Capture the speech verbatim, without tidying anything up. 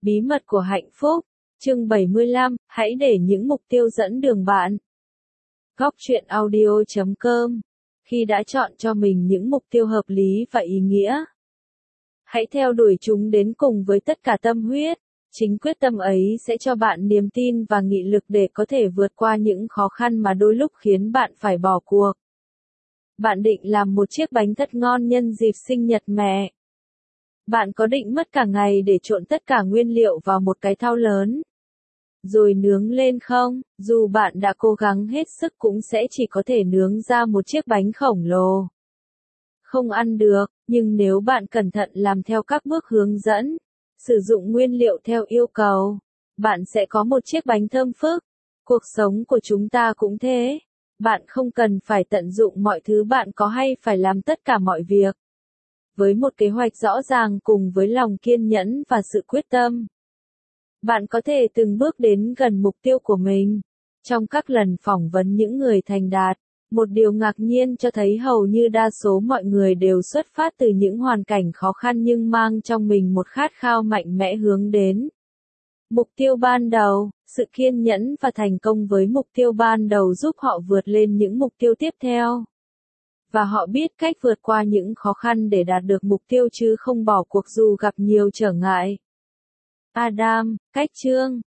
Bí mật của hạnh phúc. Chương bảy mươi lăm, hãy để những mục tiêu dẫn đường bạn. Góc truyện audio chấm com. Khi đã chọn cho mình những mục tiêu hợp lý và ý nghĩa, hãy theo đuổi chúng đến cùng với tất cả tâm huyết. Chính quyết tâm ấy sẽ cho bạn niềm tin và nghị lực để có thể vượt qua những khó khăn mà đôi lúc khiến bạn phải bỏ cuộc. Bạn định làm một chiếc bánh thật ngon nhân dịp sinh nhật mẹ. Bạn có định mất cả ngày để trộn tất cả nguyên liệu vào một cái thau lớn, rồi nướng lên không? Dù bạn đã cố gắng hết sức cũng sẽ chỉ có thể nướng ra một chiếc bánh khổng lồ, không ăn được. Nhưng nếu bạn cẩn thận làm theo các bước hướng dẫn, sử dụng nguyên liệu theo yêu cầu, bạn sẽ có một chiếc bánh thơm phức. Cuộc sống của chúng ta cũng thế. Bạn không cần phải tận dụng mọi thứ bạn có hay phải làm tất cả mọi việc. Với một kế hoạch rõ ràng cùng với lòng kiên nhẫn và sự quyết tâm, bạn có thể từng bước đến gần mục tiêu của mình. Trong các lần phỏng vấn những người thành đạt, một điều ngạc nhiên cho thấy hầu như đa số mọi người đều xuất phát từ những hoàn cảnh khó khăn nhưng mang trong mình một khát khao mạnh mẽ hướng đến mục tiêu ban đầu. Sự kiên nhẫn và thành công với mục tiêu ban đầu giúp họ vượt lên những mục tiêu tiếp theo. Và họ biết cách vượt qua những khó khăn để đạt được mục tiêu chứ không bỏ cuộc dù gặp nhiều trở ngại. Adam, cách chương